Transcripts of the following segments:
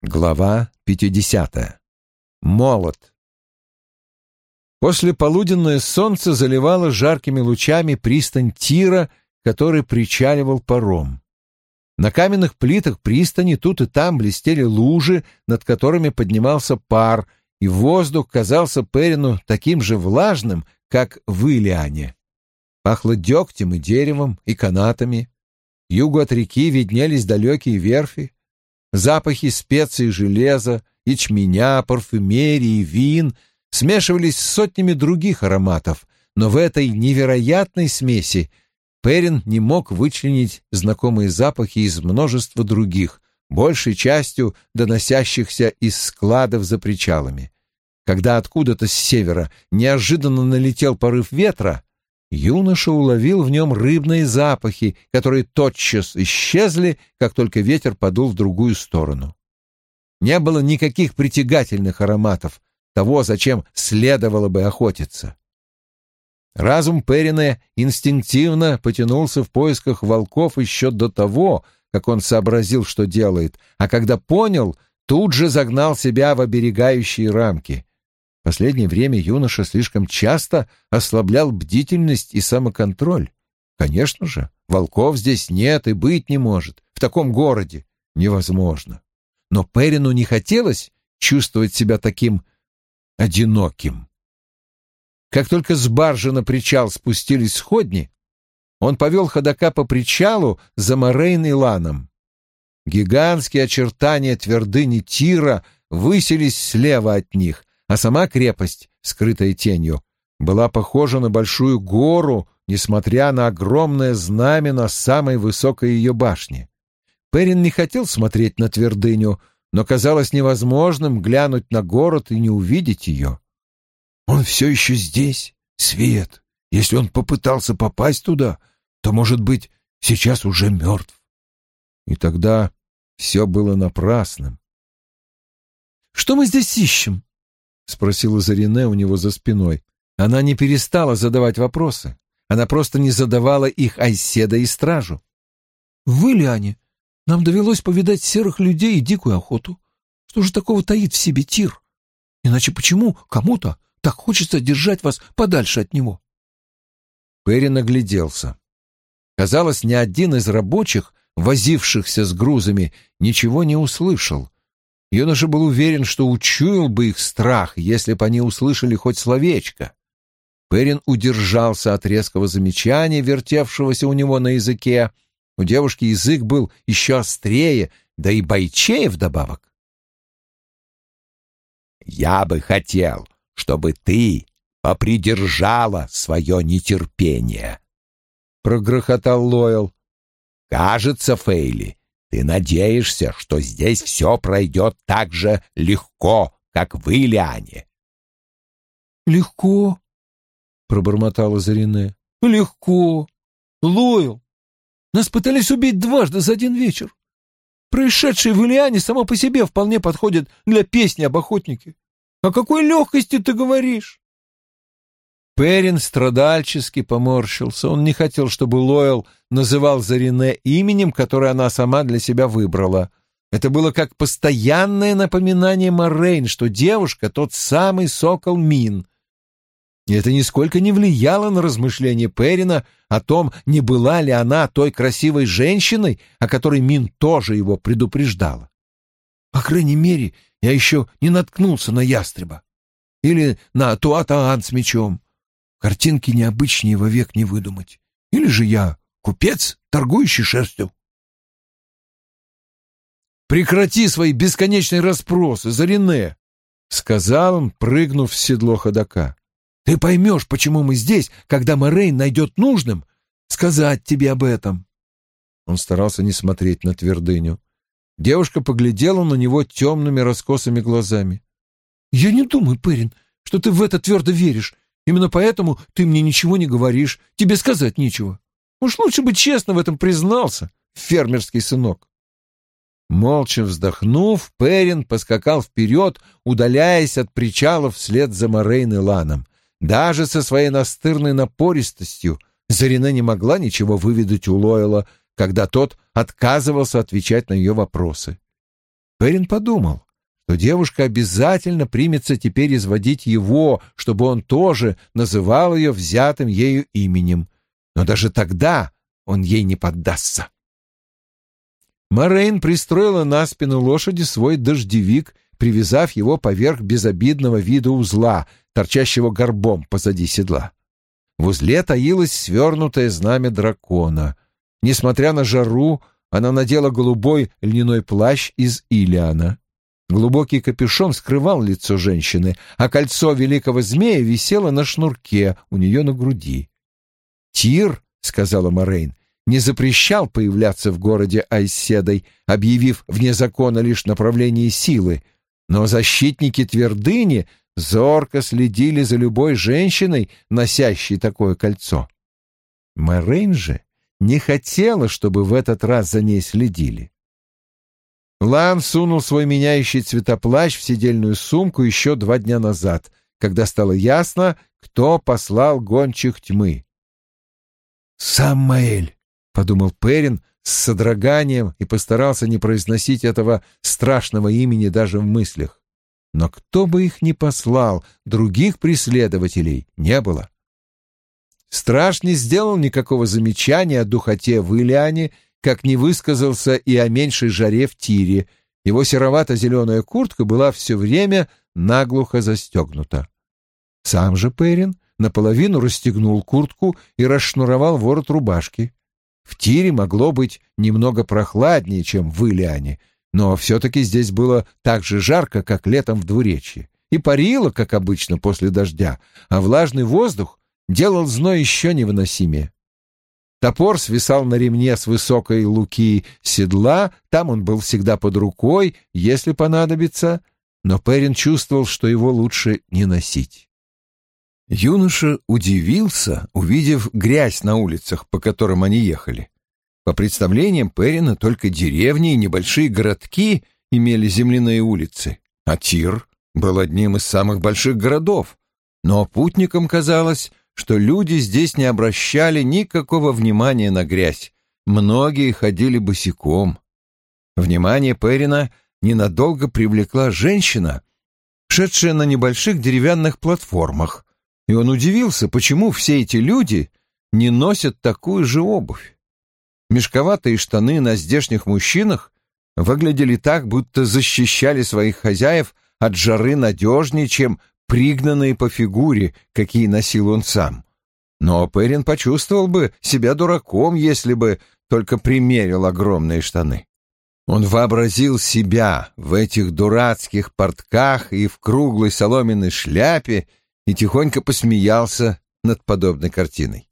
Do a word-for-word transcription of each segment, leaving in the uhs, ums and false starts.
Глава пятидесятая. Молот. Послеполуденное солнце заливало жаркими лучами пристань Тира, который причаливал паром. На каменных плитах пристани тут и там блестели лужи, над которыми поднимался пар, и воздух казался Перину таким же влажным, как в Илиане. Пахло дегтем и деревом, и канатами. К югу от реки виднелись далекие верфи. Запахи специй, железа, ячменя, парфюмерии, вин смешивались с сотнями других ароматов, но в этой невероятной смеси Перин не мог вычленить знакомые запахи из множества других, большей частью доносящихся из складов за причалами. Когда откуда-то с севера неожиданно налетел порыв ветра, юноша уловил в нем рыбные запахи, которые тотчас исчезли, как только ветер подул в другую сторону. Не было никаких притягательных ароматов, того, зачем следовало бы охотиться. Разум Перина инстинктивно потянулся в поисках волков еще до того, как он сообразил, что делает, а когда понял, тут же загнал себя в оберегающие рамки. В последнее время юноша слишком часто ослаблял бдительность и самоконтроль. Конечно же, волков здесь нет и быть не может. В таком городе невозможно. Но Перину не хотелось чувствовать себя таким одиноким. Как только с баржи на причал спустились сходни, он повел ходока по причалу за Морейн и Ланом. Гигантские очертания твердыни Тира высились слева от них, а сама крепость, скрытая тенью, была похожа на большую гору, несмотря на огромное знамя на самой высокой ее башне. Перин не хотел смотреть на твердыню, но казалось невозможным глянуть на город и не увидеть ее. «Он все еще здесь, Свет. Если он попытался попасть туда, то, может быть, сейчас уже мертв». И тогда все было напрасным. «Что мы здесь ищем?» — спросила Зарине у него за спиной. Она не перестала задавать вопросы. Она просто не задавала их Айседа и стражу. «В Илиане нам довелось повидать серых людей и дикую охоту. Что же такого таит в себе Тир? Иначе почему кому-то так хочется держать вас подальше от него?» Перин огляделся. Казалось, ни один из рабочих, возившихся с грузами, ничего не услышал. Юноша был уверен, что учуял бы их страх, если бы они услышали хоть словечко. Перин удержался от резкого замечания, вертевшегося у него на языке. У девушки язык был еще острее, да и бойчее вдобавок. «Я бы хотел, чтобы ты попридержала свое нетерпение», — прогрохотал Лоэл. «Кажется, Фейли, ты надеешься, что здесь все пройдет так же легко, как в Илиане». «Легко?» — пробормотала Зарине. «Легко. Лоэл, нас пытались убить дважды за один вечер. Происшедшее в Илиане само по себе вполне подходит для песни об охотнике. О какой легкости ты говоришь?» Перин страдальчески поморщился. Он не хотел, чтобы Лоэл называл Зарине именем, которое она сама для себя выбрала. Это было как постоянное напоминание Морейн, что девушка — тот самый сокол Мин. И это нисколько не влияло на размышления Перина о том, не была ли она той красивой женщиной, о которой Мин тоже его предупреждала. «По крайней мере, я еще не наткнулся на ястреба. Или на Туатаан с мечом. Картинки необычнее вовек не выдумать. Или же я купец, торгующий шерстью». «Прекрати свои бесконечные расспросы, Зарине», — сказал он, прыгнув в седло ходока. «Ты поймешь, почему мы здесь, когда Морейн найдет нужным сказать тебе об этом». Он старался не смотреть на твердыню. Девушка поглядела на него темными раскосыми глазами. «Я не думаю, Перин, что ты в это твердо веришь. Именно поэтому ты мне ничего не говоришь. Тебе сказать нечего. Уж лучше бы честно в этом признался, фермерский сынок». Молча вздохнув, Перин поскакал вперед, удаляясь от причала вслед за Морейн и Ланом. Даже со своей настырной напористостью Зарине не могла ничего выведать у Лоэла, когда тот отказывался отвечать на ее вопросы. Перин подумал, что девушка обязательно примется теперь изводить его, чтобы он тоже называл ее взятым ею именем. Но даже тогда он ей не поддастся. Морейн пристроила на спину лошади свой дождевик, привязав его поверх безобидного вида узла, торчащего горбом позади седла. В узле таилось свернутое знамя дракона. Несмотря на жару, она надела голубой льняной плащ из Илиана. Глубокий капюшон скрывал лицо женщины, а кольцо великого змея висело на шнурке у нее на груди. «Тир», — сказала Морейн, — не запрещал появляться в городе Айседой, объявив вне закона лишь направление силы, но защитники твердыни зорко следили за любой женщиной, носящей такое кольцо. Морейн же не хотела, чтобы в этот раз за ней следили. Лан сунул свой меняющий цвета плащ в седельную сумку еще два дня назад, когда стало ясно, кто послал гончих тьмы. «Самаэль», — подумал Перин с содроганием и постарался не произносить этого страшного имени даже в мыслях. Но кто бы их ни послал, других преследователей не было. Страж не сделал никакого замечания о духоте в Илиане, как не высказался и о меньшей жаре в Тире. Его серовато-зеленая куртка была все время наглухо застегнута. Сам же Перин наполовину расстегнул куртку и расшнуровал ворот рубашки. В Тире могло быть немного прохладнее, чем в Илиане, но все-таки здесь было так же жарко, как летом в двуречье, и парило, как обычно, после дождя, а влажный воздух делал зной еще невыносимее. Топор свисал на ремне с высокой луки седла, там он был всегда под рукой, если понадобится, но Перин чувствовал, что его лучше не носить. Юноша удивился, увидев грязь на улицах, по которым они ехали. По представлениям Перина, только деревни и небольшие городки имели земляные улицы, а Тир был одним из самых больших городов. Но путникам казалось, что люди здесь не обращали никакого внимания на грязь. Многие ходили босиком. Внимание Перина ненадолго привлекла женщина, шедшая на небольших деревянных платформах, и он удивился, почему все эти люди не носят такую же обувь. Мешковатые штаны на здешних мужчинах выглядели так, будто защищали своих хозяев от жары надежнее, чем пригнанные по фигуре, какие носил он сам. Но Перин почувствовал бы себя дураком, если бы только примерил огромные штаны. Он вообразил себя в этих дурацких портках и в круглой соломенной шляпе и тихонько посмеялся над подобной картиной.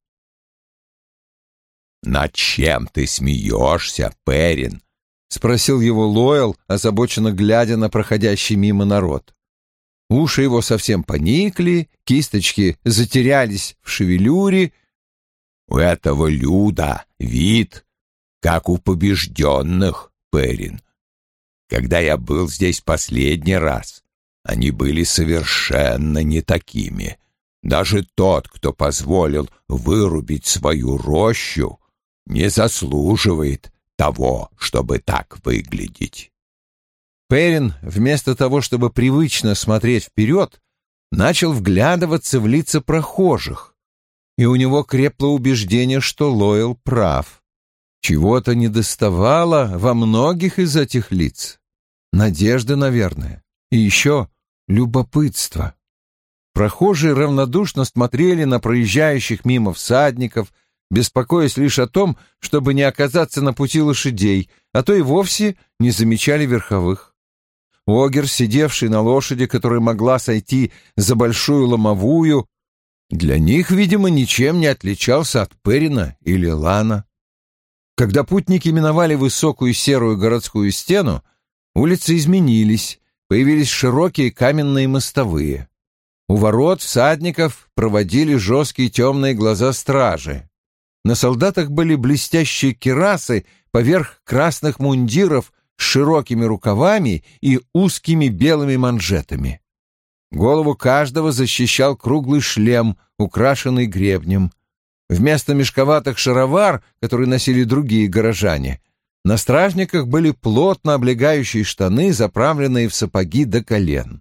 «Над чем ты смеешься, Перин?» — спросил его Лоэл, озабоченно глядя на проходящий мимо народ. Уши его совсем поникли, кисточки затерялись в шевелюре. «У этого люда вид, как у побежденных, Перин. Когда я был здесь последний раз, они были совершенно не такими. Даже тот, кто позволил вырубить свою рощу, не заслуживает того, чтобы так выглядеть». Перин, вместо того, чтобы привычно смотреть вперед, начал вглядываться в лица прохожих, и у него крепло убеждение, что Лоэл прав. Чего-то недоставало во многих из этих лиц. Надежды, наверное, и еще любопытство. Прохожие равнодушно смотрели на проезжающих мимо всадников, беспокоясь лишь о том, чтобы не оказаться на пути лошадей, а то и вовсе не замечали верховых. Огер, сидевший на лошади, которая могла сойти за большую ломовую, для них, видимо, ничем не отличался от Перина или Лана. Когда путники миновали высокую серую городскую стену, улицы изменились, появились широкие каменные мостовые. У ворот всадников проводили жесткие темные глаза стражи. На солдатах были блестящие кирасы поверх красных мундиров с широкими рукавами и узкими белыми манжетами. Голову каждого защищал круглый шлем, украшенный гребнем. Вместо мешковатых шаровар, которые носили другие горожане, На стражниках были плотно облегающие штаны, заправленные в сапоги до колен.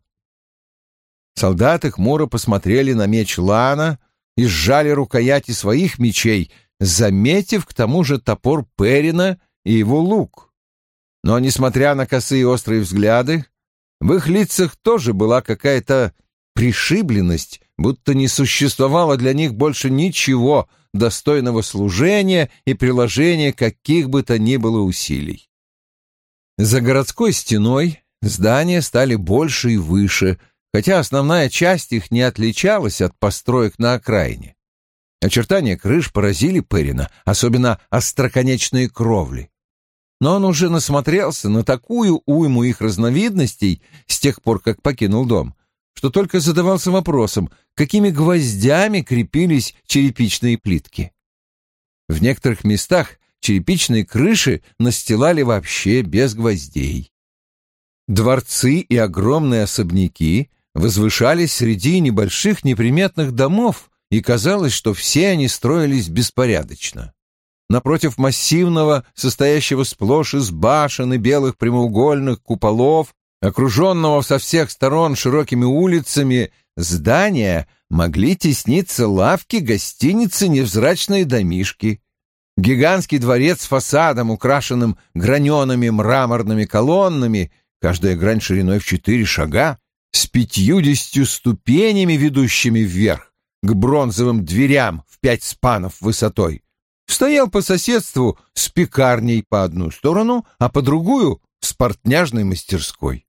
Солдаты хмуро посмотрели на меч Лана и сжали рукояти своих мечей, заметив к тому же топор Перина и его лук. Но, несмотря на косые острые взгляды, в их лицах тоже была какая-то пришибленность, будто не существовало для них больше ничего достойного служения и приложения каких бы то ни было усилий. За городской стеной здания стали больше и выше, хотя основная часть их не отличалась от построек на окраине. Очертания крыш поразили Перина, особенно остроконечные кровли. Но он уже насмотрелся на такую уйму их разновидностей с тех пор, как покинул дом, что только задавался вопросом, какими гвоздями крепились черепичные плитки. В некоторых местах черепичные крыши настилали вообще без гвоздей. Дворцы и огромные особняки возвышались среди небольших неприметных домов, и казалось, что все они строились беспорядочно. Напротив массивного, состоящего сплошь из башен и белых прямоугольных куполов, окруженного со всех сторон широкими улицами, здания могли тесниться лавки, гостиницы, невзрачные домишки. Гигантский дворец с фасадом, украшенным гранеными мраморными колоннами, каждая грань шириной в четыре шага, с пятьюдесятью ступенями, ведущими вверх, к бронзовым дверям в пять спанов высотой, стоял по соседству с пекарней по одну сторону, а по другую — с портняжной мастерской.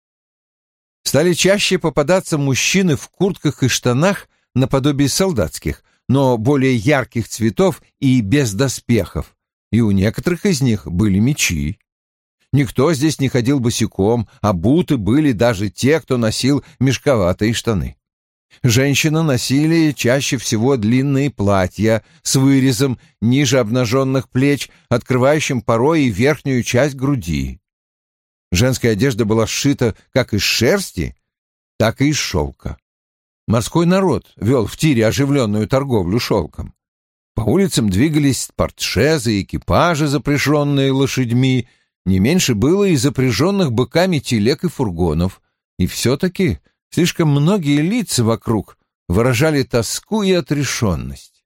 Стали чаще попадаться мужчины в куртках и штанах наподобие солдатских, но более ярких цветов и без доспехов, и у некоторых из них были мечи. Никто здесь не ходил босиком, а буты были даже те, кто носил мешковатые штаны. Женщины носили чаще всего длинные платья с вырезом ниже обнаженных плеч, открывающим порой и верхнюю часть груди. Женская одежда была сшита как из шерсти, так и из шелка. Морской народ вел в Тире оживленную торговлю шелком. По улицам двигались портшезы и экипажи, запряженные лошадьми, не меньше было и запряженных быками телег и фургонов, и все-таки слишком многие лица вокруг выражали тоску и отрешенность.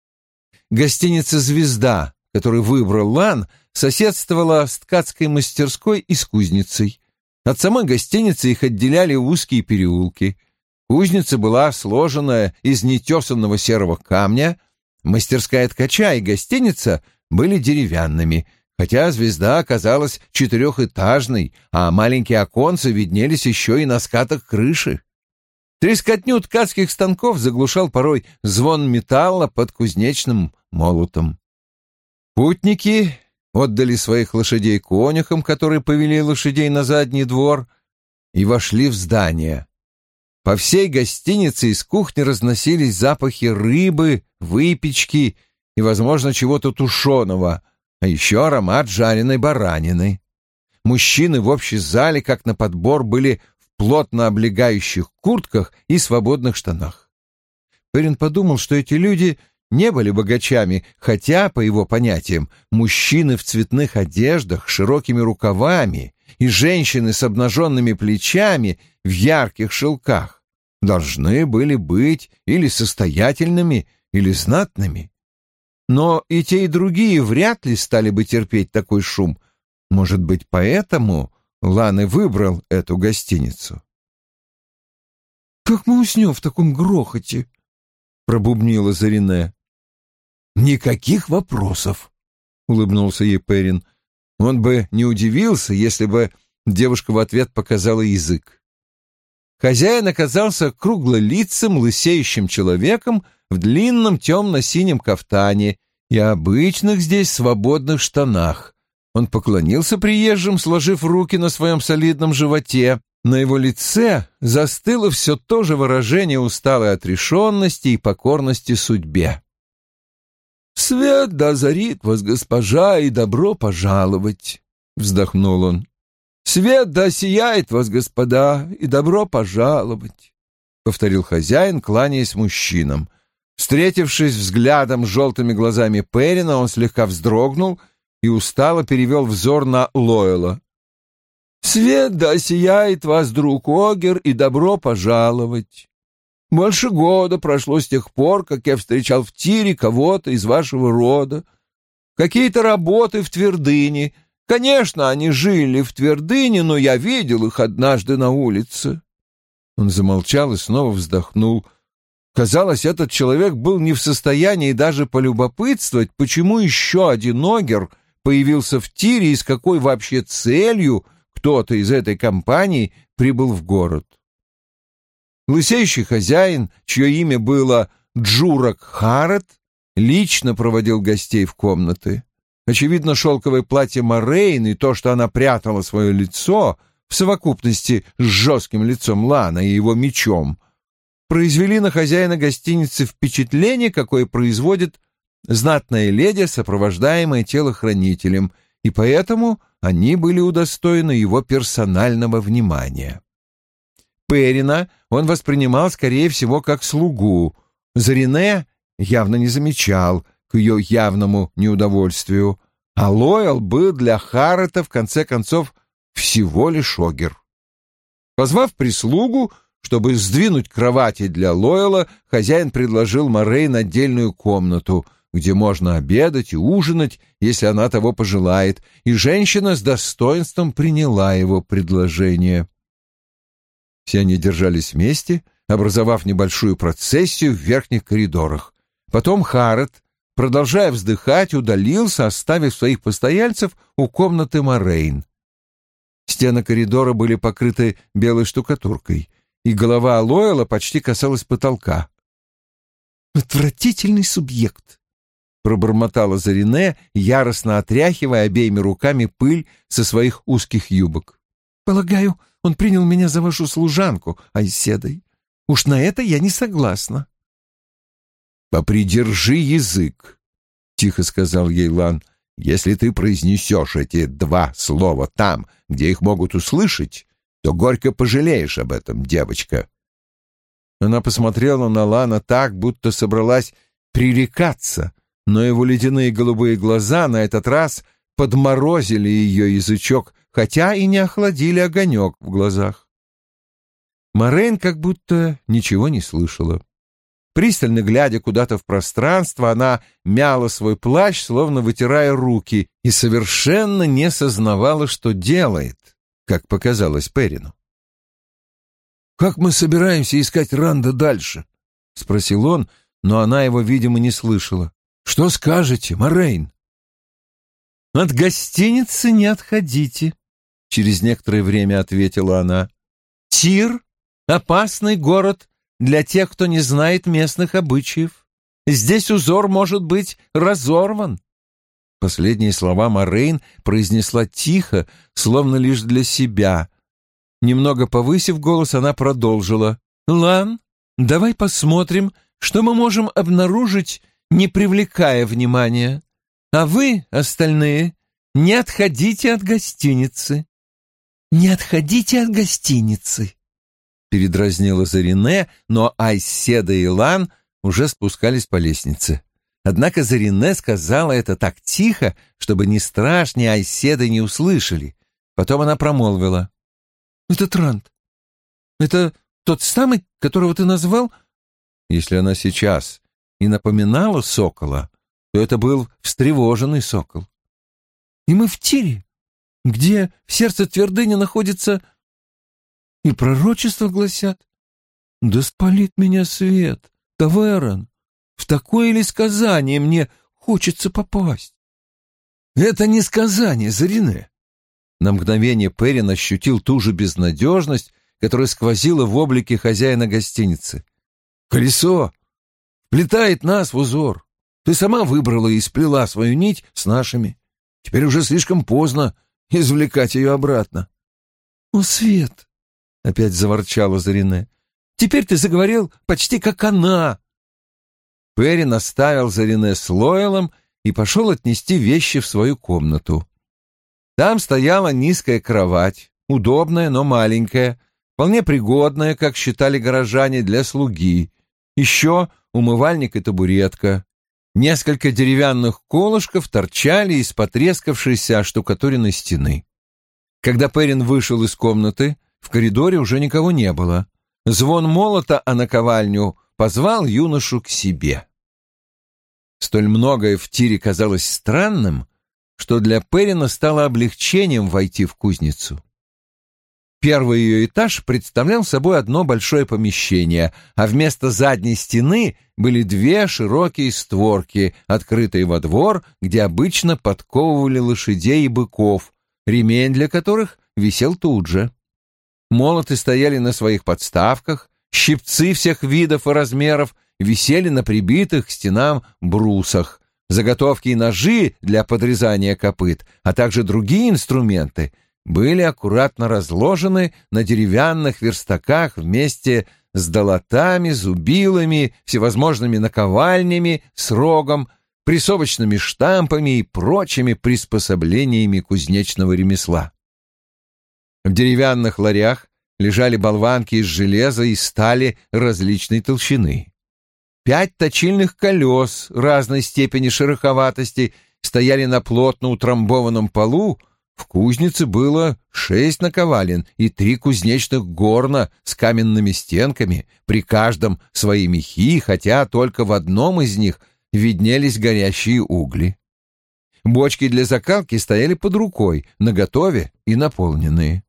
Гостиница «Звезда», которую выбрал Лан, соседствовала с ткацкой мастерской и с кузницей. От самой гостиницы их отделяли узкие переулки. Кузница была сложена из нетесанного серого камня, мастерская ткача и гостиница были деревянными, хотя «Звезда» оказалась четырехэтажной, а маленькие оконцы виднелись еще и на скатах крыши. Трескотню ткацких станков заглушал порой звон металла под кузнечным молотом. Путники отдали своих лошадей конюхам, которые повели лошадей на задний двор, и вошли в здание. По всей гостинице из кухни разносились запахи рыбы, выпечки и, возможно, чего-то тушеного, а еще аромат жареной баранины. Мужчины в общей зале, как на подбор, были в плотно облегающих куртках и свободных штанах. Перин подумал, что эти люди не были богачами, хотя, по его понятиям, мужчины в цветных одеждах, широкими рукавами и женщины с обнаженными плечами в ярких шелках должны были быть или состоятельными, или знатными. Но и те, и другие вряд ли стали бы терпеть такой шум. Может быть, поэтому Лан и выбрал эту гостиницу. «Как мы уснем в таком грохоте?» — пробубнила Зарине. «Никаких вопросов», — улыбнулся ей Перин. Он бы не удивился, если бы девушка в ответ показала язык. Хозяин оказался круглолицым, лысеющим человеком в длинном темно-синем кафтане и обычных здесь свободных штанах. Он поклонился приезжим, сложив руки на своем солидном животе. На его лице застыло все то же выражение усталой отрешенности и покорности судьбе. «Свет да озарит вас, госпожа, и добро пожаловать!» — вздохнул он. «Свет да сияет вас, господа, и добро пожаловать!» — повторил хозяин, кланяясь мужчинам. Встретившись взглядом с желтыми глазами Перина, он слегка вздрогнул и устало перевел взор на Лойла. «Свет да сияет вас, друг Огер, и добро пожаловать. Больше года прошло с тех пор, как я встречал в тире кого-то из вашего рода. Какие-то работы в твердыне. Конечно, они жили в твердыне, но я видел их однажды на улице». Он замолчал и снова вздохнул. Казалось, этот человек был не в состоянии даже полюбопытствовать, почему еще один Огер появился в тире и с какой вообще целью кто-то из этой компании прибыл в город. Лысеющий хозяин, чье имя было Джурак Харет, лично проводил гостей в комнаты. Очевидно, шелковое платье Морейн и то, что она прятала свое лицо, в совокупности с жестким лицом Лана и его мечом, произвели на хозяина гостиницы впечатление, какое производит знатная леди, сопровождаемая телохранителем, и поэтому они были удостоены его персонального внимания. Перина он воспринимал, скорее всего, как слугу. Зарине явно не замечал, к ее явному неудовольствию, а Лоэл был для Харрета, в конце концов, всего лишь Огер. Позвав прислугу, чтобы сдвинуть кровати для Лойла, хозяин предложил Морейн отдельную комнату, где можно обедать и ужинать, если она того пожелает, и женщина с достоинством приняла его предложение. Все они держались вместе, образовав небольшую процессию в верхних коридорах. Потом Харрет, продолжая вздыхать, удалился, оставив своих постояльцев у комнаты Морейн. Стены коридора были покрыты белой штукатуркой, и голова Лойла почти касалась потолка. «Отвратительный субъект!» — пробормотала Зарине, яростно отряхивая обеими руками пыль со своих узких юбок. «Полагаю, он принял меня за вашу служанку, Айседой. Уж на это я не согласна». «Попридержи язык», — тихо сказал ей Лан. «Если ты произнесешь эти два слова там, где их могут услышать, то горько пожалеешь об этом, девочка». Она посмотрела на Лана так, будто собралась пререкаться, но его ледяные голубые глаза на этот раз подморозили ее язычок, хотя и не охладили огонек в глазах. Морейн как будто ничего не слышала. Пристально глядя куда-то в пространство, она мяла свой плащ, словно вытирая руки, и совершенно не сознавала, что делает, как показалось Перину. «Как мы собираемся искать Ранда дальше?» — спросил он, но она его, видимо, не слышала. «Что скажете, Морейн?» «От гостиницы не отходите», — через некоторое время ответила она. «Тир — опасный город для тех, кто не знает местных обычаев. Здесь узор может быть разорван». Последние слова Морейн произнесла тихо, словно лишь для себя. Немного повысив голос, она продолжила. «Лан, давай посмотрим, что мы можем обнаружить, не привлекая внимания. А вы, остальные, не отходите от гостиницы». «Не отходите от гостиницы», — передразнила Зарине, но Айседа и Лан уже спускались по лестнице. Однако Зарине сказала это так тихо, чтобы ни Страж, ни Айседа не услышали. Потом она промолвила. «Это Ранд. Это тот самый, которого ты назвал?» Если она сейчас и напоминала сокола, то это был встревоженный сокол. «И мы в Тире, где в сердце твердыни находится... И пророчества гласят. Да спалит меня свет, Таверн. В такое ли сказание мне хочется попасть?» «Это не сказание, Зарине». На мгновение Перин ощутил ту же безнадежность, которая сквозила в облике хозяина гостиницы. «Колесо вплетает нас в узор. Ты сама выбрала и сплела свою нить с нашими. Теперь уже слишком поздно извлекать ее обратно». «О, Свет!» — опять заворчала Зарине. «Теперь ты заговорил почти как она». Перин оставил Зарине с Лоэлом и пошел отнести вещи в свою комнату. Там стояла низкая кровать, удобная, но маленькая, вполне пригодная, как считали горожане, для слуги. Еще умывальник и табуретка. Несколько деревянных колышков торчали из потрескавшейся оштукатуренной стены. Когда Перрин вышел из комнаты, в коридоре уже никого не было. Звон молота о наковальню позвал юношу к себе. Столь многое в тире казалось странным, что для Перрина стало облегчением войти в кузницу. Первый ее этаж представлял собой одно большое помещение, а вместо задней стены были две широкие створки, открытые во двор, где обычно подковывали лошадей и быков, ремень для которых висел тут же. Молоты стояли на своих подставках, щипцы всех видов и размеров висели на прибитых к стенам брусах, заготовки и ножи для подрезания копыт, а также другие инструменты были аккуратно разложены на деревянных верстаках вместе с долотами, зубилами, всевозможными наковальнями с рогом, прессовочными штампами и прочими приспособлениями кузнечного ремесла. В деревянных ларях лежали болванки из железа и стали различной толщины. Пять точильных колес разной степени шероховатости стояли на плотно утрамбованном полу. В кузнице было шесть наковален и три кузнечных горна с каменными стенками, при каждом свои мехи, хотя только в одном из них виднелись горящие угли. Бочки для закалки стояли под рукой, наготове и наполненные.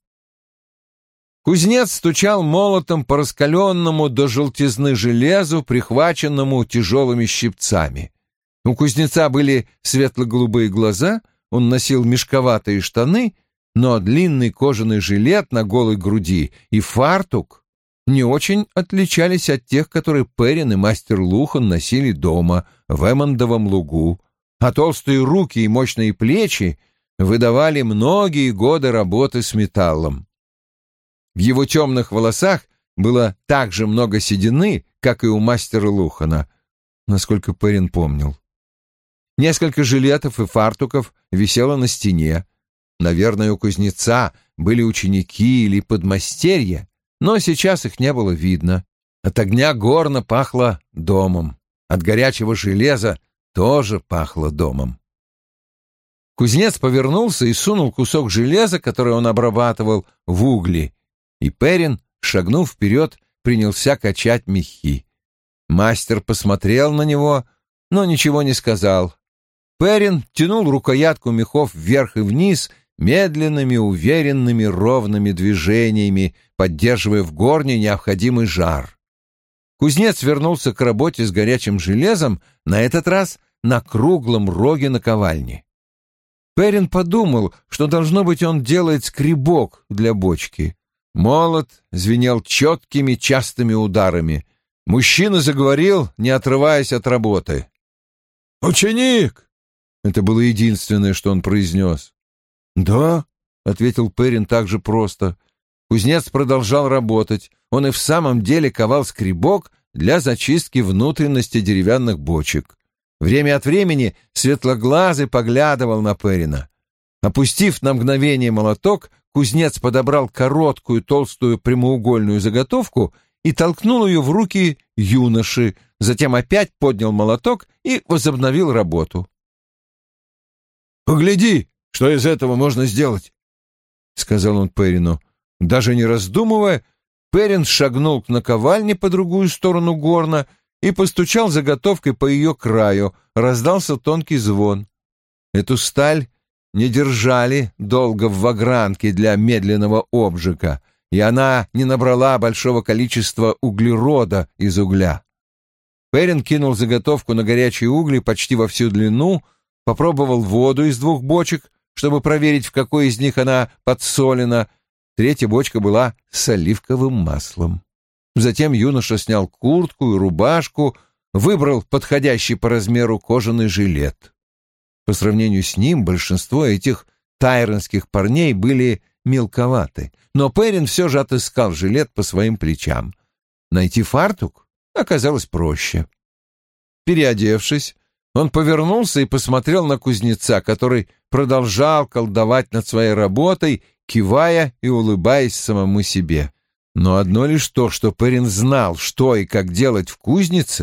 Кузнец стучал молотом по раскаленному до желтизны железу, прихваченному тяжелыми щипцами. У кузнеца были светло-голубые глаза, он носил мешковатые штаны, но длинный кожаный жилет на голой груди и фартук не очень отличались от тех, которые Перрин и мастер Лухан носили дома, в Эммондовом лугу, а толстые руки и мощные плечи выдавали многие годы работы с металлом. В его темных волосах было так же много седины, как и у мастера Лухана, насколько Перрин помнил. Несколько жилетов и фартуков висело на стене. Наверное, у кузнеца были ученики или подмастерья, но сейчас их не было видно. От огня горна пахло домом, от горячего железа тоже пахло домом. Кузнец повернулся и сунул кусок железа, который он обрабатывал, в угли, и Перрин, шагнув вперед, принялся качать мехи. Мастер посмотрел на него, но ничего не сказал. Перрин тянул рукоятку мехов вверх и вниз медленными, уверенными, ровными движениями, поддерживая в горне необходимый жар. Кузнец вернулся к работе с горячим железом, на этот раз на круглом роге наковальни. Перрин подумал, что, должно быть, он делает скребок для бочки. Молот звенел четкими, частыми ударами. Мужчина заговорил, не отрываясь от работы. «Ученик!» — это было единственное, что он произнес. «Да», — ответил Перрин так же просто. Кузнец продолжал работать. Он и в самом деле ковал скребок для зачистки внутренности деревянных бочек. Время от времени светлоглазый поглядывал на Перрина. Опустив на мгновение молоток, кузнец подобрал короткую толстую прямоугольную заготовку и толкнул ее в руки юноши, затем опять поднял молоток и возобновил работу. «Погляди, что из этого можно сделать», — сказал он Перрину. Даже не раздумывая, Перрин шагнул к наковальне по другую сторону горна и постучал заготовкой по ее краю. Раздался тонкий звон. Эту сталь не держали долго в вагранке для медленного обжига, и она не набрала большого количества углерода из угля. Перрин кинул заготовку на горячие угли почти во всю длину, попробовал воду из двух бочек, чтобы проверить, в какой из них она подсолена. Третья бочка была с оливковым маслом. Затем юноша снял куртку и рубашку, выбрал подходящий по размеру кожаный жилет. По сравнению с ним большинство этих тайронских парней были мелковаты, но Перрин все же отыскал жилет по своим плечам. Найти фартук оказалось проще. Переодевшись, он повернулся и посмотрел на кузнеца, который продолжал колдовать над своей работой, кивая и улыбаясь самому себе. Но одно лишь то, что Перрин знал, что и как делать в кузнице,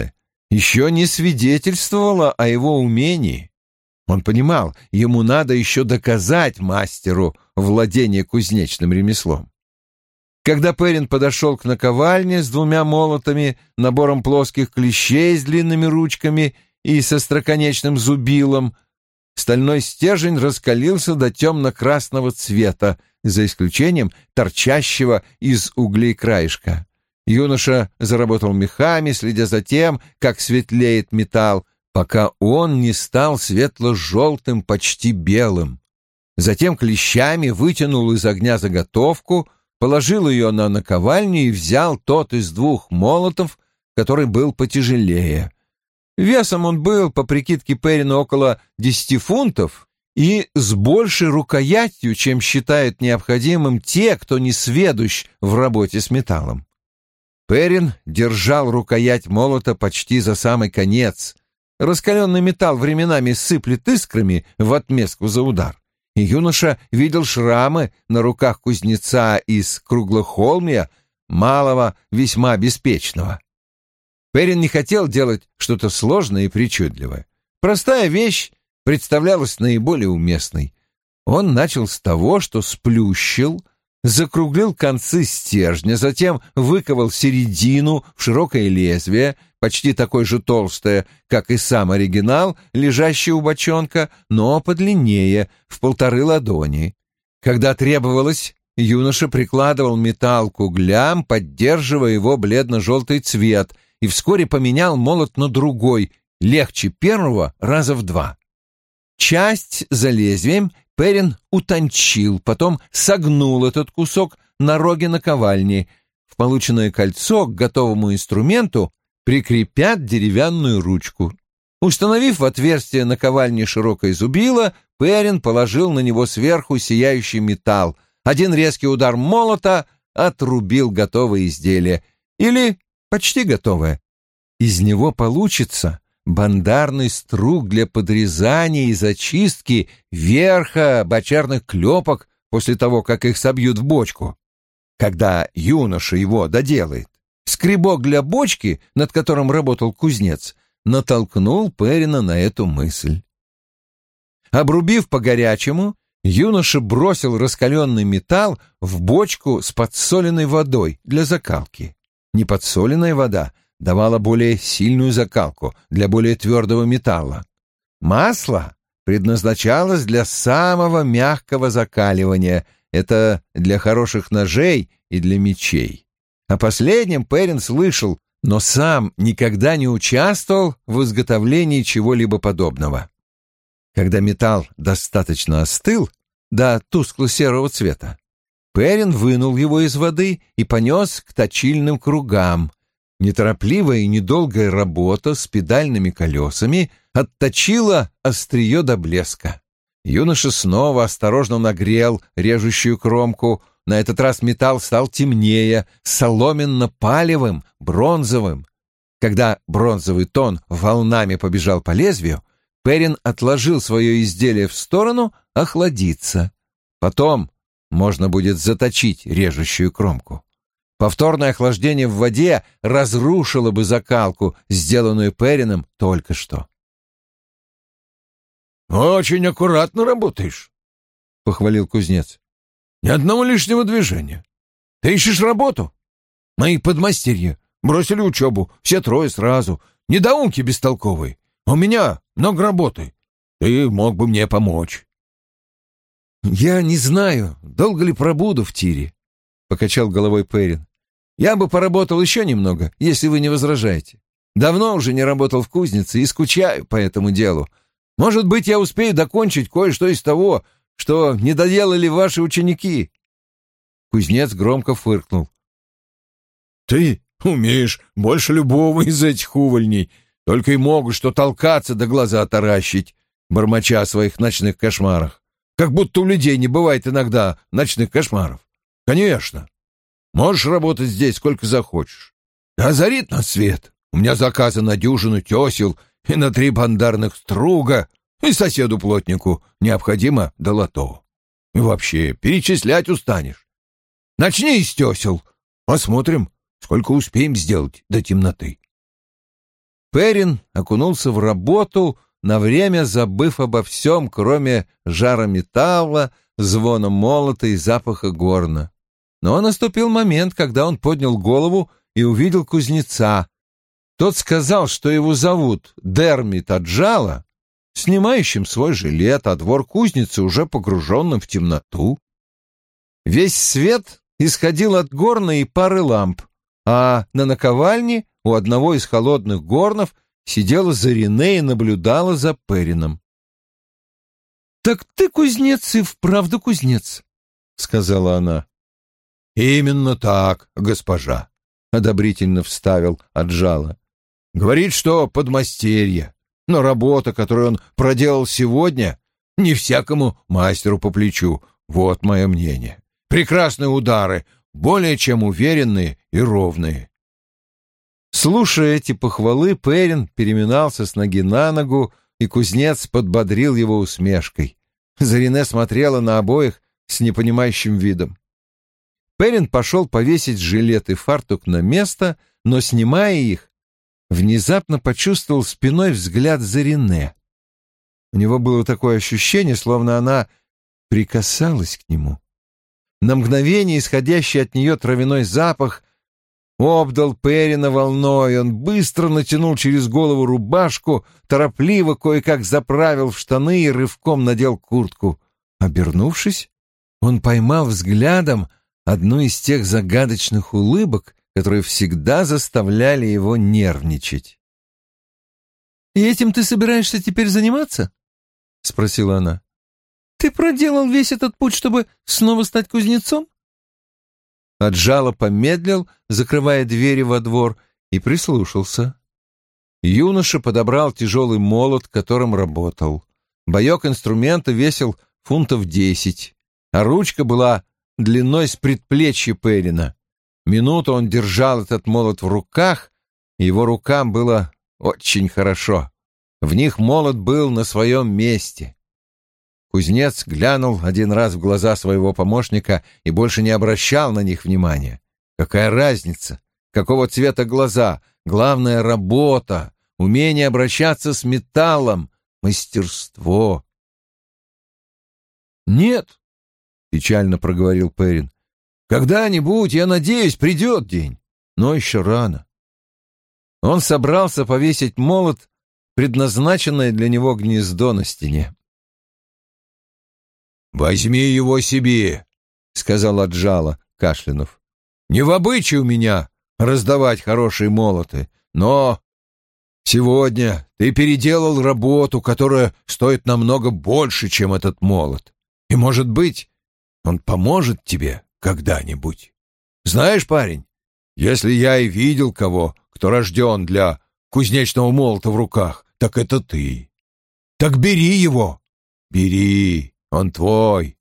еще не свидетельствовало о его умении. Он понимал, ему надо еще доказать мастеру владение кузнечным ремеслом. Когда Перрин подошел к наковальне с двумя молотами, набором плоских клещей с длинными ручками и со остроконечным зубилом, стальной стержень раскалился до темно-красного цвета, за исключением торчащего из углей краешка. Юноша заработал мехами, следя за тем, как светлеет металл, пока он не стал светло-желтым, почти белым. Затем клещами вытянул из огня заготовку, положил ее на наковальню и взял тот из двух молотов, который был потяжелее. Весом он был, по прикидке Перрина, около десяти фунтов и с большей рукоятью, чем считают необходимым те, кто не сведущ в работе с металлом. Перрин держал рукоять молота почти за самый конец. Раскаленный металл временами сыплет искрами в отместку за удар. И юноша видел шрамы на руках кузнеца из Круглохолмья, малого, весьма беспечного. Перрин не хотел делать что-то сложное и причудливое. Простая вещь представлялась наиболее уместной. Он начал с того, что сплющил, закруглил концы стержня, затем выковал середину в широкое лезвие, почти такое же толстое, как и сам оригинал, лежащий у бочонка, но подлиннее, в полторы ладони. Когда требовалось, юноша прикладывал металл к углям, поддерживая его бледно-желтый цвет, и вскоре поменял молот на другой, легче первого раза в два. Часть за лезвием Перрин утончил, потом согнул этот кусок на роге наковальни. В полученное кольцо к готовому инструменту прикрепят деревянную ручку. Установив в отверстие наковальни широкое зубило, Перрин положил на него сверху сияющий металл. Один резкий удар молота отрубил готовое изделие. Или почти готовое. Из него получится бандарный струк для подрезания и зачистки верха бочарных клепок после того, как их собьют в бочку. Когда юноша его доделает, скребок для бочки, над которым работал кузнец, натолкнул Перрина на эту мысль. Обрубив по-горячему, юноша бросил раскаленный металл в бочку с подсоленной водой для закалки. Неподсоленная вода давала более сильную закалку для более твердого металла. Масло предназначалось для самого мягкого закаливания, это для хороших ножей и для мечей. О последнем Перрин слышал, но сам никогда не участвовал в изготовлении чего-либо подобного. Когда металл достаточно остыл, до тускло-серого цвета, Перрин вынул его из воды и понес к точильным кругам. Неторопливая и недолгая работа с педальными колесами отточила острие до блеска. Юноша снова осторожно нагрел режущую кромку. На этот раз металл стал темнее, соломенно-палевым, бронзовым. Когда бронзовый тон волнами побежал по лезвию, Перрин отложил свое изделие в сторону охладиться. Потом можно будет заточить режущую кромку. Повторное охлаждение в воде разрушило бы закалку, сделанную Перрином только что. «Очень аккуратно работаешь», — похвалил кузнец. «Ни одного лишнего движения. Ты ищешь работу? Мои подмастерья бросили учебу, все трое сразу. Недоумки бестолковые. У меня много работы. Ты мог бы мне помочь». «Я не знаю, долго ли пробуду в тире», — покачал головой Перрин. «Я бы поработал еще немного, если вы не возражаете. Давно уже не работал в кузнице и скучаю по этому делу. Может быть, я успею докончить кое-что из того, что не доделали ваши ученики». Кузнец громко фыркнул. «Ты умеешь больше любого из этих увольней, только и могут что толкаться да глаза таращить, бормоча о своих ночных кошмарах. Как будто у людей не бывает иногда ночных кошмаров. Конечно, можешь работать здесь сколько захочешь. Озарит нас свет. У меня заказы на дюжину тесел и на три бандарных струга, и соседу-плотнику необходимо долото. И вообще, перечислять устанешь. Начни с тесел, посмотрим, сколько успеем сделать до темноты». Перин окунулся в работу, на время забыв обо всем, кроме жара металла, звона молота и запаха горна. Но наступил момент, когда он поднял голову и увидел кузнеца. Тот сказал, что его зовут Дермит Аджала, снимающим свой жилет, а двор кузницы уже погруженным в темноту. Весь свет исходил от горна и пары ламп, а на наковальне у одного из холодных горнов сидела Зарине и наблюдала за Перином. «Так ты кузнец и вправду кузнец», — сказала она. «Именно так, госпожа», — одобрительно вставил Аджала. «Говорит, что подмастерье, но работа, которую он проделал сегодня, не всякому мастеру по плечу. Вот мое мнение. Прекрасные удары, более чем уверенные и ровные». Слушая эти похвалы, Перин переминался с ноги на ногу, и кузнец подбодрил его усмешкой. Зарине смотрела на обоих с непонимающим видом. Перин пошел повесить жилет и фартук на место, но, снимая их, внезапно почувствовал спиной взгляд Зарине. У него было такое ощущение, словно она прикасалась к нему. На мгновение исходящий от нее травяной запах обдал Перина волной, он быстро натянул через голову рубашку, торопливо кое-как заправил в штаны и рывком надел куртку. Обернувшись, он поймал взглядом одну из тех загадочных улыбок, которые всегда заставляли его нервничать. «И этим ты собираешься теперь заниматься?» — спросила она. «Ты проделал весь этот путь, чтобы снова стать кузнецом?» Аджала помедлил, закрывая двери во двор, и прислушался. Юноша подобрал тяжелый молот, которым работал. Боек инструмента весил фунтов десять, а ручка была длиной с предплечья Перина. Минуту он держал этот молот в руках, и его рукам было очень хорошо. В них молот был на своем месте. Кузнец глянул один раз в глаза своего помощника и больше не обращал на них внимания. Какая разница? Какого цвета глаза? Главное — работа, умение обращаться с металлом, мастерство. «Нет», — печально проговорил Перин, — «когда-нибудь, я надеюсь, придет день, но еще рано». Он собрался повесить молот, предназначенное для него гнездо на стене. «Возьми его себе», — сказал Аджала, кашлянув. «Не в обычае у меня раздавать хорошие молоты, но сегодня ты переделал работу, которая стоит намного больше, чем этот молот. И, может быть, он поможет тебе когда-нибудь. Знаешь, парень, если я и видел кого, кто рожден для кузнечного молота в руках, так это ты. Так бери его, бери. Он твой».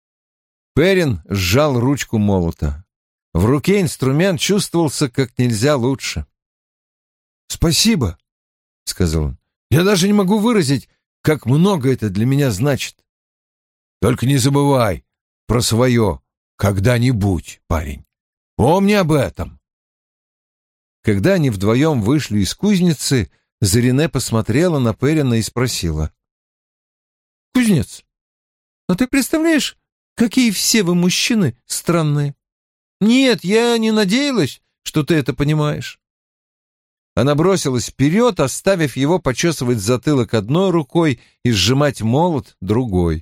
Перин сжал ручку молота. В руке инструмент чувствовался как нельзя лучше. «Спасибо», — сказал он. «Я даже не могу выразить, как много это для меня значит». «Только не забывай про свое когда-нибудь, парень. Помни об этом». Когда они вдвоем вышли из кузницы, Зарине посмотрела на Перина и спросила. «Кузнец, а ты представляешь, какие все вы мужчины странные? Нет, я не надеялась, что ты это понимаешь». Она бросилась вперед, оставив его почесывать затылок одной рукой и сжимать молот другой.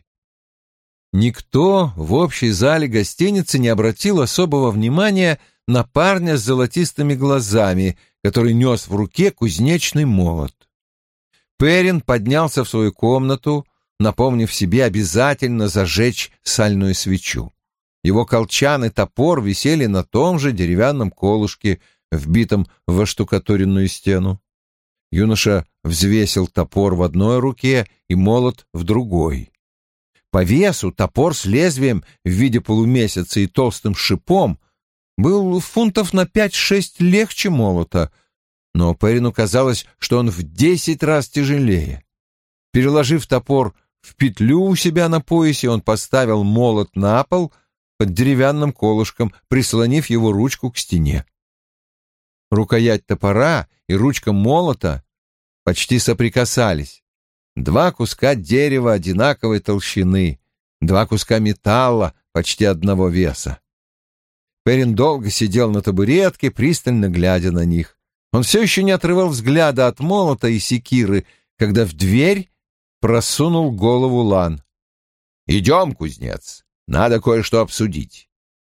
Никто в общей зале гостиницы не обратил особого внимания на парня с золотистыми глазами, который нес в руке кузнечный молот. Перин поднялся в свою комнату, напомнив себе обязательно зажечь сальную свечу. Его колчан и топор висели на том же деревянном колышке, вбитом в оштукатуренную стену. Юноша взвесил топор в одной руке и молот в другой. По весу топор с лезвием в виде полумесяца и толстым шипом был фунтов на пять-шесть легче молота, но Перину казалось, что он в десять раз тяжелее. Переложив топор в петлю у себя на поясе, он поставил молот на пол под деревянным колышком, прислонив его ручку к стене. Рукоять топора и ручка молота почти соприкасались. Два куска дерева одинаковой толщины, два куска металла почти одного веса. Перин долго сидел на табуретке, пристально глядя на них. Он все еще не отрывал взгляда от молота и секиры, когда в дверь просунул голову Лан. «Идем, кузнец, надо кое-что обсудить».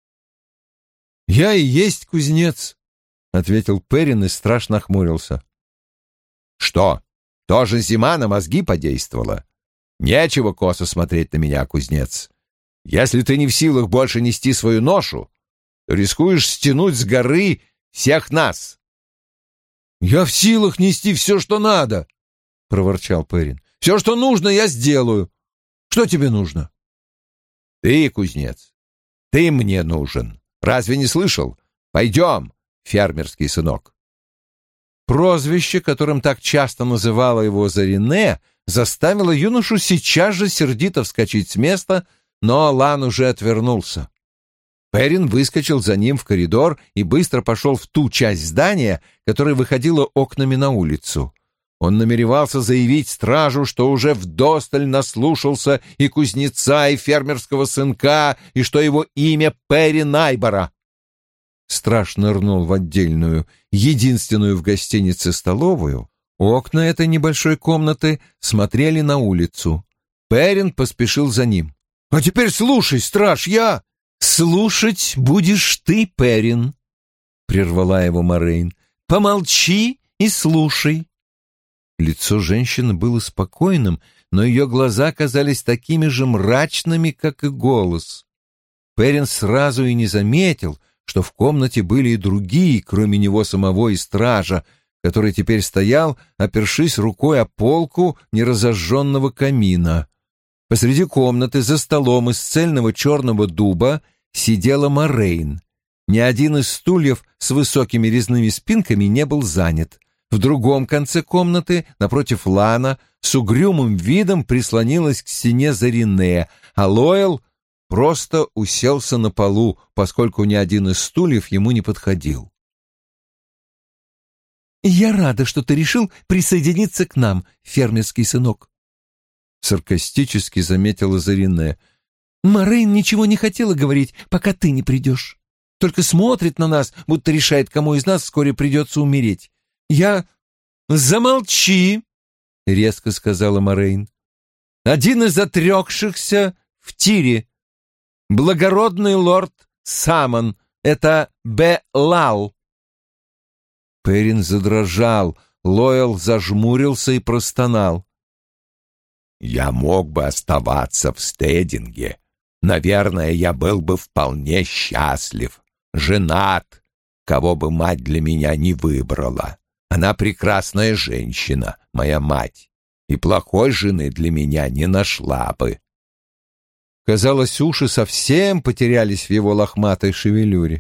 «Я и есть кузнец», — ответил Перин и страшно охмурился. «Что, тоже зима на мозги подействовала? Нечего косо смотреть на меня, кузнец. Если ты не в силах больше нести свою ношу, то рискуешь стянуть с горы всех нас». «Я в силах нести все, что надо», — проворчал Перин. «Все, что нужно, я сделаю. Что тебе нужно?» «Ты, кузнец, ты мне нужен. Разве не слышал? Пойдем, фермерский сынок». Прозвище, которым так часто называла его Зарине, заставило юношу сейчас же сердито вскочить с места, но Лан уже отвернулся. Перин выскочил за ним в коридор и быстро пошел в ту часть здания, которая выходила окнами на улицу. Он намеревался заявить стражу, что уже вдосталь наслушался и кузнеца, и фермерского сынка, и что его имя Перин Айбора. Страж нырнул в отдельную, единственную в гостинице столовую. Окна этой небольшой комнаты смотрели на улицу. Перин поспешил за ним. «А теперь слушай, страж, я...» «Слушать будешь ты, Перин», — прервала его Морейн. «Помолчи и слушай». Лицо женщины было спокойным, но ее глаза казались такими же мрачными, как и голос. Перин сразу и не заметил, что в комнате были и другие, кроме него самого и стража, который теперь стоял, опершись рукой о полку неразожженного камина. Посреди комнаты за столом из цельного черного дуба сидела Морейн. Ни один из стульев с высокими резными спинками не был занят. В другом конце комнаты, напротив Лана, с угрюмым видом прислонилась к стене Зарине, а Лоэл просто уселся на полу, поскольку ни один из стульев ему не подходил. «Я рада, что ты решил присоединиться к нам, фермерский сынок», — саркастически заметила Зарине. «Морейн ничего не хотела говорить, пока ты не придешь. Только смотрит на нас, будто решает, кому из нас вскоре придется умереть. Я...» «Замолчи!» — резко сказала Морейн. «Один из отрекшихся в тире. Благородный лорд Самон. Это Белал». Перин задрожал, Лоэл зажмурился и простонал. «Я мог бы оставаться в Стединге. Наверное, я был бы вполне счастлив, женат, кого бы мать для меня не выбрала. Она прекрасная женщина, моя мать, и плохой жены для меня не нашла бы». Казалось, уши совсем потерялись в его лохматой шевелюре.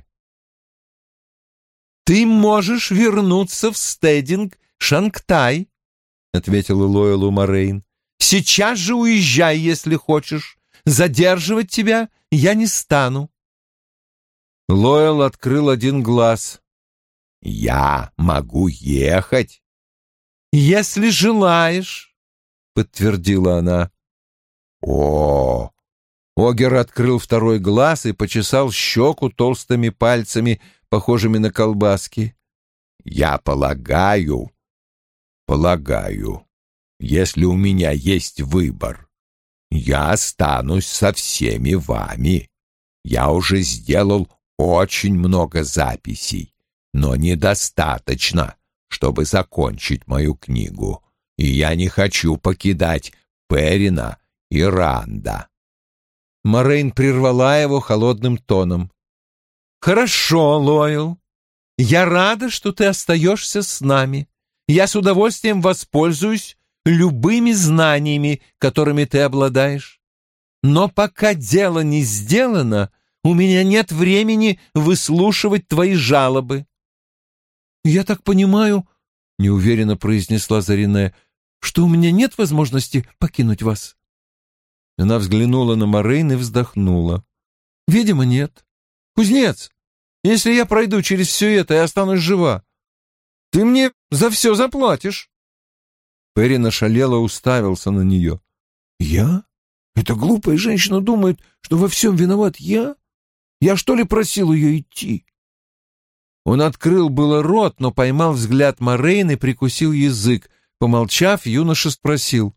«Ты можешь вернуться в Стединг, Шангтай», — ответила Лоэлу Морейн. «Сейчас же уезжай, если хочешь. Задерживать тебя я не стану». Лоэл открыл один глаз. «Я могу ехать?» «Если желаешь», — подтвердила она. «О!» Огер открыл второй глаз и почесал щеку толстыми пальцами, похожими на колбаски. «Я полагаю, полагаю, если у меня есть выбор, я останусь со всеми вами. Я уже сделал очень много записей, но недостаточно, чтобы закончить мою книгу, и я не хочу покидать Перина и Ранда». Морейн прервала его холодным тоном. «Хорошо, Лоэл. Я рада, что ты остаешься с нами. Я с удовольствием воспользуюсь любыми знаниями, которыми ты обладаешь. Но пока дело не сделано, у меня нет времени выслушивать твои жалобы». «Я так понимаю, — неуверенно произнесла Зарине, — что у меня нет возможности покинуть вас». Она взглянула на Морейн и вздохнула. «Видимо, нет. Кузнец, если я пройду через все это и останусь жива, ты мне за все заплатишь». Перин ошалело уставился на нее. «Я? Эта глупая женщина думает, что во всем виноват я? Я что ли просил ее идти?» Он открыл было рот, но поймал взгляд Морейн и прикусил язык. Помолчав, юноша спросил.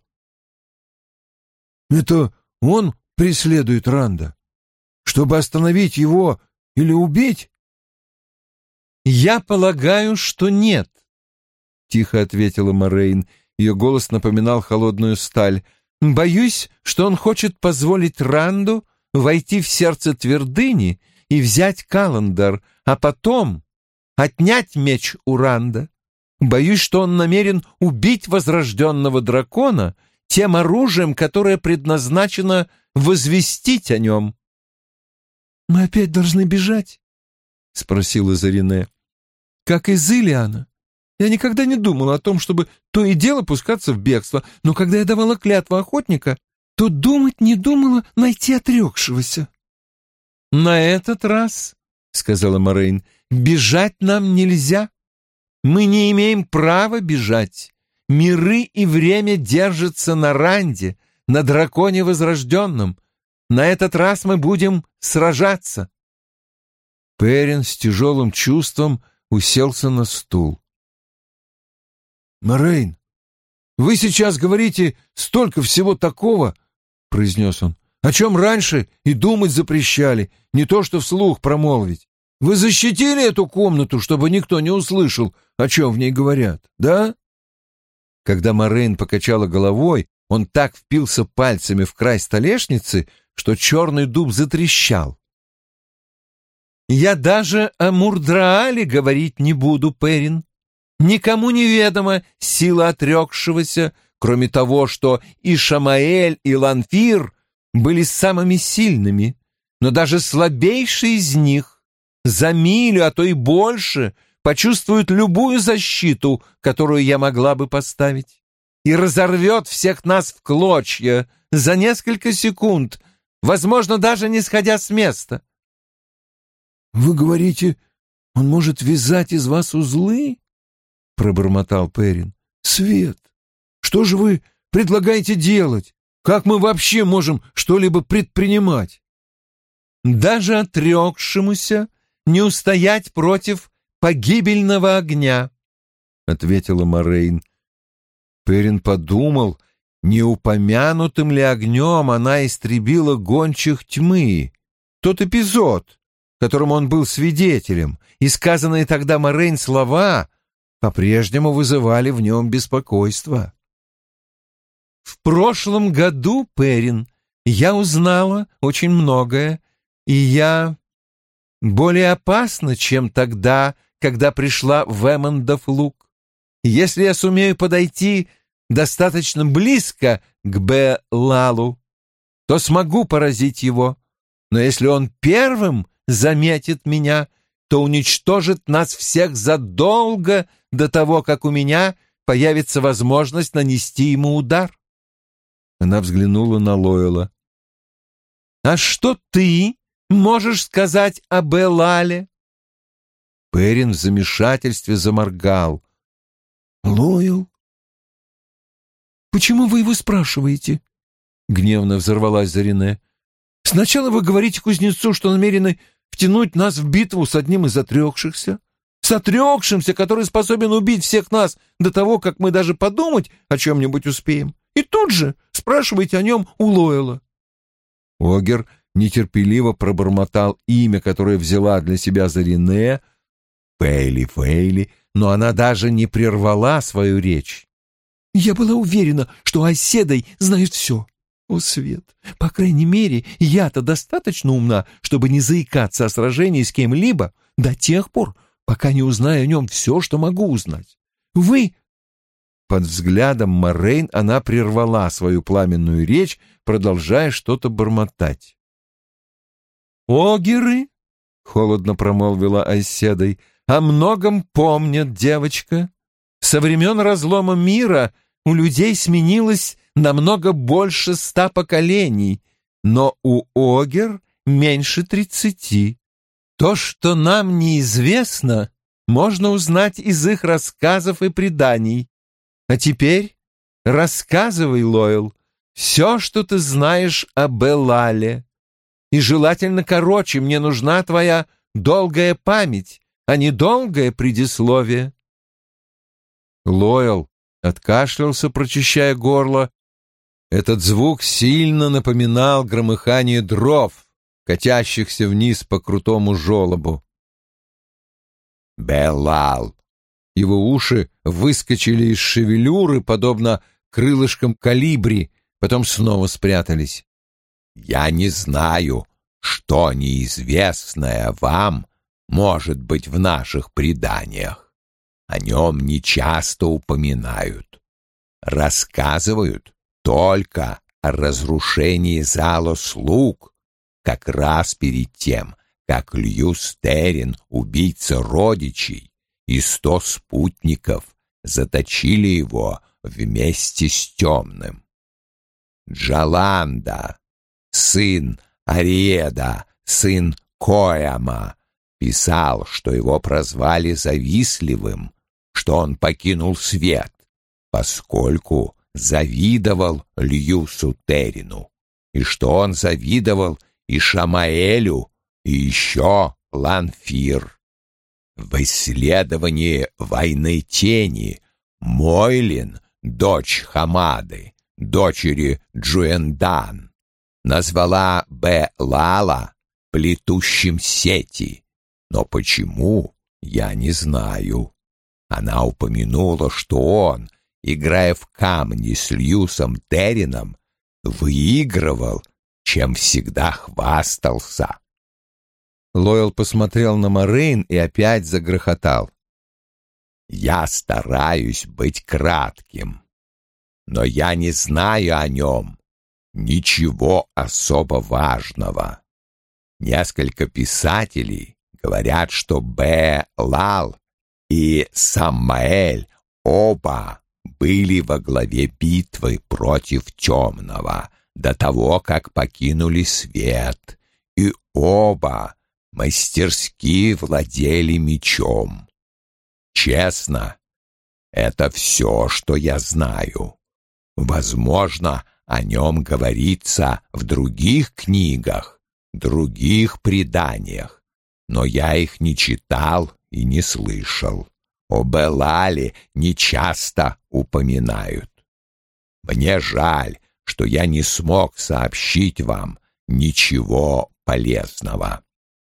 «Это он преследует Ранда? Чтобы остановить его или убить?» «Я полагаю, что нет», — тихо ответила Морейн. Ее голос напоминал холодную сталь. «Боюсь, что он хочет позволить Ранду войти в сердце твердыни и взять Каландар, а потом отнять меч у Ранда. Боюсь, что он намерен убить возрожденного дракона тем оружием, которое предназначено возвестить о нем». «Мы опять должны бежать?» — спросила Зарине. «Как из Илиана. Я никогда не думала о том, чтобы то и дело пускаться в бегство, но когда я давала клятву охотника, то думать не думала найти отрекшегося». «На этот раз, — сказала Морейн, — бежать нам нельзя. Мы не имеем права бежать. Миры и время держатся на Ранде, на драконе возрожденном. На этот раз мы будем сражаться». Перин с тяжелым чувством уселся на стул. «Морейн, вы сейчас говорите столько всего такого, — произнес он, — о чем раньше и думать запрещали, не то что вслух промолвить. Вы защитили эту комнату, чтобы никто не услышал, о чем в ней говорят, да?» Когда Морейн покачала головой, он так впился пальцами в край столешницы, что черный дуб затрещал. «Я даже о Мурдраале говорить не буду, Перин. Никому не ведома сила отрекшегося, кроме того, что и Шамаэль, и Ланфир были самыми сильными, но даже слабейший из них за милю, а то и больше, почувствует любую защиту, которую я могла бы поставить, и разорвет всех нас в клочья за несколько секунд, возможно, даже не сходя с места». «Вы говорите, он может вязать из вас узлы?» — пробормотал Перин. «Свет, что же вы предлагаете делать? Как мы вообще можем что-либо предпринимать?» «Даже отрекшемуся не устоять против погибельного огня», — ответила Морейн. Перин подумал, не упомянутым ли огнем она истребила гончих тьмы. Тот эпизод, которому он был свидетелем, и сказанные тогда Морейн слова по-прежнему вызывали в нем беспокойство. «В прошлом году, Перин, я узнала очень многое, и я более опасна, чем тогда, когда пришла в Эммондов луг. Если я сумею подойти достаточно близко к Бе-Лалу, то смогу поразить его, но если он первым заметит меня, то уничтожит нас всех задолго до того, как у меня появится возможность нанести ему удар». Она взглянула на Лойла. «А что ты можешь сказать о Бе-Лале?» Перин в замешательстве заморгал. «Лойл?» «Почему вы его спрашиваете?» — гневно взорвалась Зарине. «Сначала вы говорите кузнецу, что намерены втянуть нас в битву с одним из отрекшихся, с отрекшимся, который способен убить всех нас до того, как мы даже подумать о чем-нибудь успеем. И тут же спрашиваете о нем у Лойла». Огер нетерпеливо пробормотал имя, которое взяла для себя Зарине, Фейли, Фейли, но она даже не прервала свою речь. «Я была уверена, что Оседой знает все. О, Свет, по крайней мере, я-то достаточно умна, чтобы не заикаться о сражении с кем-либо до тех пор, пока не узнаю о нем все, что могу узнать. Вы...» Под взглядом Морейн она прервала свою пламенную речь, продолжая что-то бормотать. «Огеры, — холодно промолвила Айседой, — о многом помнят, девочка. Со времен разлома мира у людей сменилось намного больше ста поколений, но у Огер меньше тридцати. То, что нам неизвестно, можно узнать из их рассказов и преданий. А теперь Рассказывай, Лойл, все, что ты знаешь о Белале. И желательно короче, мне нужна твоя долгая память, а не долгое предисловие». Лойл откашлялся, прочищая горло. Этот звук сильно напоминал громыхание дров, катящихся вниз по крутому желобу. «Белал!» Его уши выскочили из шевелюры, подобно крылышкам колибри, потом снова спрятались. «Я не знаю, что неизвестное вам может быть в наших преданиях. О нем нечасто упоминают. Рассказывают только о разрушении зала слуг, как раз перед тем, как Льюстерин, убийца родичей, и сто спутников заточили его вместе с Темным. Джаланда, сын Ариеда, сын Кояма, писал, что его прозвали завистливым, что он покинул свет, поскольку завидовал Льюсу Терину, и что он завидовал и Шамаэлю, и еще Ланфир. В исследовании «Войны тени» Мойлин, дочь Хамады, дочери Джуэндан, назвала Белала плетущим сети, но почему, я не знаю. Она упомянула, что он, играя в камни с Льюсом Терином, выигрывал, чем всегда хвастался. Лойл посмотрел на Морейн и опять загрохотал. «Я стараюсь быть кратким, но я не знаю о нем ничего особо важного. Несколько писателей говорят, что Белал и Самаэль оба были во главе битвы против Темного до того, как покинули свет, и оба мастерски владели мечом. Честно, это все, что я знаю. Возможно, о нем говорится в других книгах, других преданиях, но я их не читал и не слышал. О Белале нечасто упоминают. Мне жаль, что я не смог сообщить вам ничего полезного».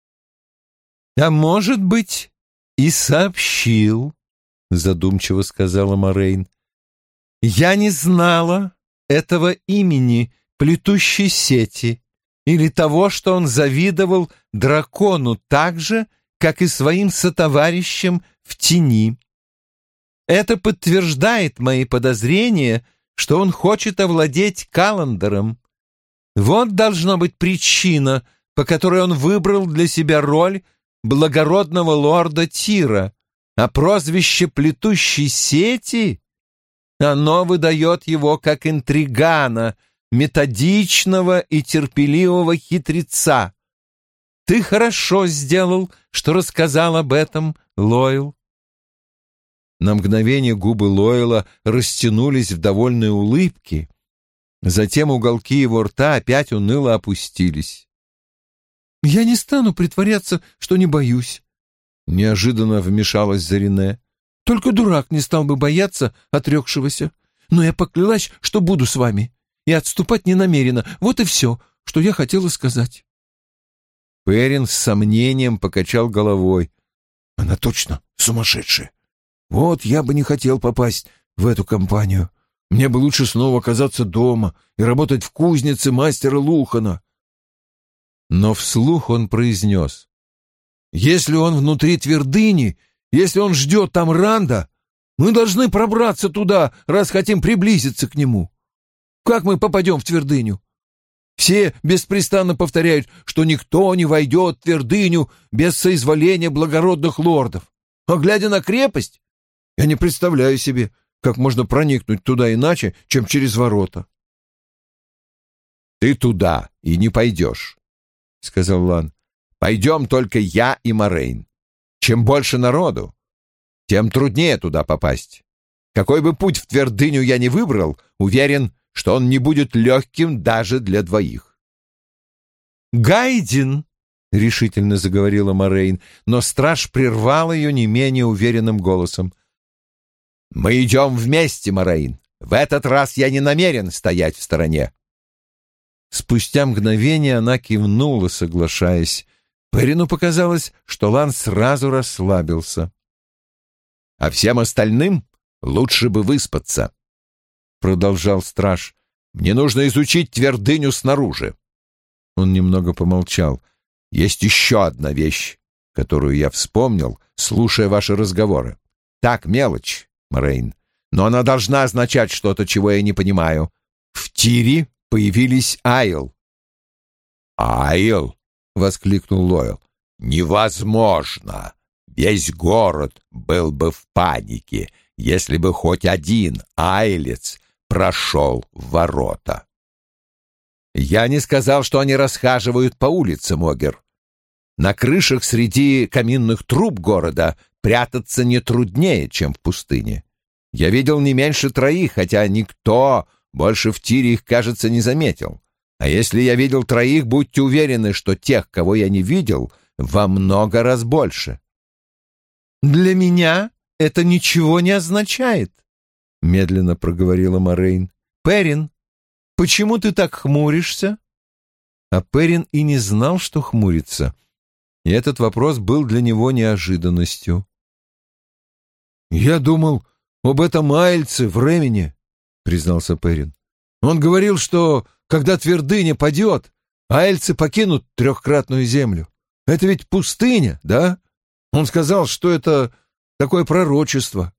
«А может быть, и сообщил», — задумчиво сказала Морейн. «Я не знала этого имени плетущей сети или того, что он завидовал дракону так же, как и своим сотоварищам в тени. Это подтверждает мои подозрения, что он хочет овладеть Каландером. Вот должна быть причина, по которой он выбрал для себя роль благородного лорда Тира, а прозвище «плетущей сети» оно выдает его как интригана, методичного и терпеливого хитреца. Ты хорошо сделал, что рассказал об этом, Лойл». На мгновение губы Лойла растянулись в довольной улыбке, затем уголки его рта опять уныло опустились. «Я не стану притворяться, что не боюсь», — неожиданно вмешалась Зарине. «Только дурак не стал бы бояться отрекшегося. Но я поклялась, что буду с вами, и отступать не намерена. Вот и все, что я хотела сказать». Перин с сомнением покачал головой. «Она точно сумасшедшая. Вот я бы не хотел попасть в эту компанию. Мне бы лучше снова оказаться дома и работать в кузнице мастера Лухана». Но вслух он произнес: «Если он внутри твердыни, если он ждет там Ранда, мы должны пробраться туда, раз хотим приблизиться к нему. Как мы попадем в твердыню? Все беспрестанно повторяют, что никто не войдет в твердыню без соизволения благородных лордов. А глядя на крепость, я не представляю себе, как можно проникнуть туда иначе, чем через ворота». «Ты туда и не пойдешь», — сказал Лан. «Пойдем только я и Морейн. Чем больше народу, тем труднее туда попасть. Какой бы путь в твердыню я ни выбрал, уверен, что он не будет легким даже для двоих. «Гайдин!» — решительно заговорила Морейн, но страж прервал ее не менее уверенным голосом. «Мы идем вместе, Морейн. В этот раз я не намерен стоять в стороне». Спустя мгновение она кивнула, соглашаясь. Перину показалось, что Лан сразу расслабился. «А всем остальным лучше бы выспаться», — продолжал страж. «Мне нужно изучить твердыню снаружи». Он немного помолчал. «Есть еще одна вещь, которую я вспомнил, слушая ваши разговоры. Так, мелочь, Морейн, но она должна означать что-то, чего я не понимаю. В Тире появились Айл». «Айл?» — воскликнул Лойл. «Невозможно! Весь город был бы в панике, если бы хоть один айлец прошел в ворота». «Я не сказал, что они расхаживают по улицам, Огер. На крышах среди каминных труб города прятаться не труднее, чем в пустыне. Я видел не меньше троих, хотя никто больше в Тире их, кажется, не заметил. А если я видел троих, будьте уверены, что тех, кого я не видел, во много раз больше». «Для меня это ничего не означает», — медленно проговорила Морейн. «Перин, почему ты так хмуришься?» А Перин и не знал, что хмурится, и этот вопрос был для него неожиданностью. «Я думал об этом Айльце в Ремени», — признался Перин. «Он говорил, что, когда твердыня падет, айльцы покинут трехкратную землю. Это ведь пустыня, да? Он сказал, что это такое пророчество».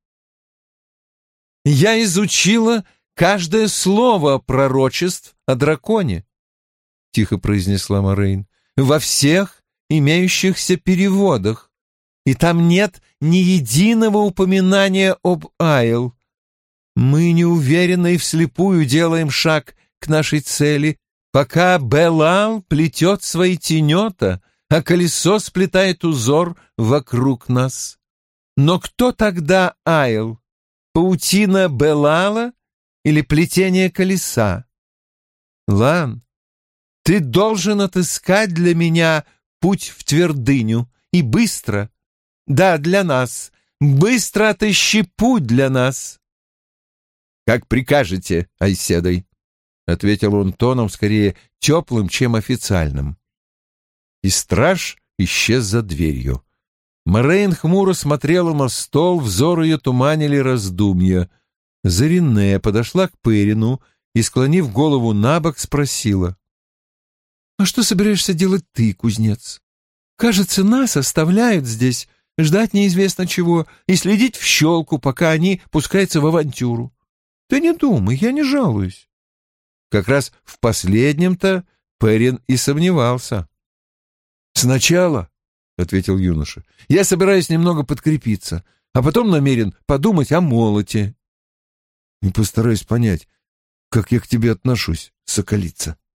«Я изучила каждое слово пророчеств о драконе», — тихо произнесла Морейн, — «во всех имеющихся переводах, и там нет ни единого упоминания об Айл. Мы неуверенно и вслепую делаем шаг к нашей цели, пока Белал плетет свои тенета, а колесо сплетает узор вокруг нас. Но кто тогда Айл? Паутина Белала или плетение колеса? Лан, ты должен отыскать для меня путь в твердыню, и быстро. Да, для нас. Быстро отыщи путь для нас». «Как прикажете, Айседой», — ответил он тоном скорее теплым, чем официальным. И страж исчез за дверью. Морейн хмуро смотрела на стол, взор ее туманили раздумья. Зарине подошла к Перину и, склонив голову набок, спросила: «А что собираешься делать ты, кузнец? Кажется, нас оставляют здесь, ждать неизвестно чего и следить в щелку, пока они пускаются в авантюру. Ты не думай, я не жалуюсь». Как раз в последнем-то Перин и сомневался. «Сначала, — ответил юноша, — я собираюсь немного подкрепиться, а потом намерен подумать о молоте. И постараюсь понять, как я к тебе отношусь, соколица».